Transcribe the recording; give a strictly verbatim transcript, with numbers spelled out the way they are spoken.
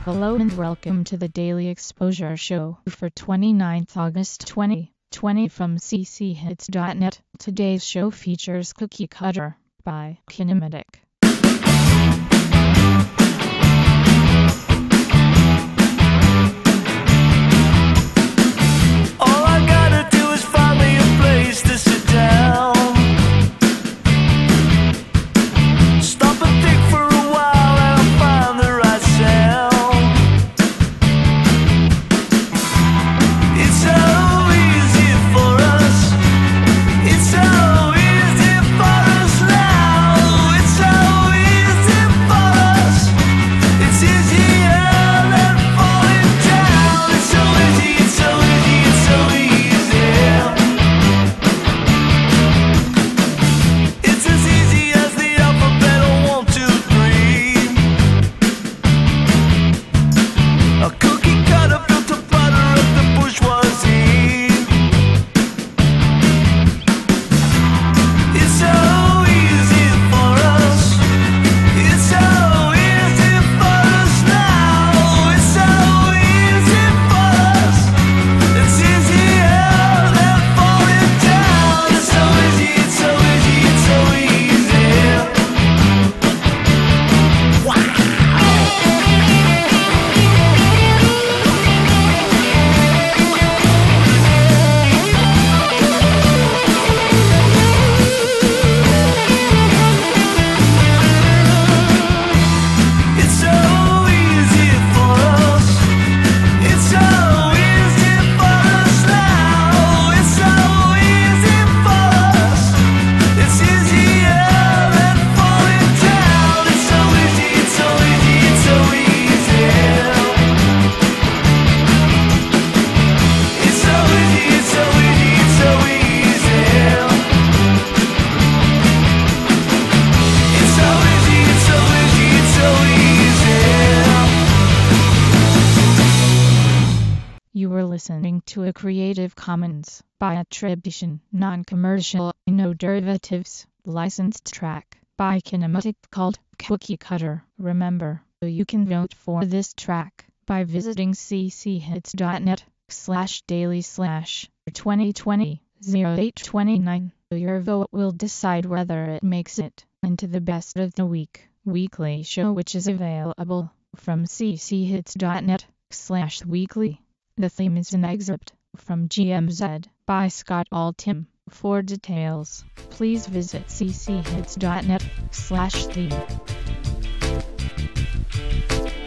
Hello and welcome to the Daily Exposure Show for twenty-ninth August twenty twenty from c c hits dot net. Today's show features Cookie Cutter by Kinematic. All I gotta do is find me a place to sit down. Stop and think for a while and I'll find the right sound. It's so easy for us. It's so easy for us now. It's so easy for us. It's easier than falling down. It's so easy, it's so easy, it's so easy. It's as easy as the alphabet of one, two, three. A cookie cutter built to butter up the bourgeoisie. It's so easy for us. It's so easy for us now. It's so easy for us. It's easier than falling down. It's so easy, it's so easy, it's so easy. Wow. It's so easy for us. It's so easy for us now. It's so easy for us. It's easier than falling down. It's so easy, it's so easy, it's so easy. It's so easy, it's so easy, it's so easy. It's so easy, it's so easy, it's so easy. You were listening to a Creative Commons by attribution, non-commercial, no derivatives, licensed track by Kinematic called Cookie Cutter. Remember, you can vote for this track by visiting c c hits dot net slash daily slash twenty twenty oh eight twenty-nine. Your vote will decide whether it makes it into the best of the week weekly show, which is available from c c hits dot net slash weekly. The theme is an excerpt from G M Z by Scott Altham. For details, please visit c c hits dot net slash theme.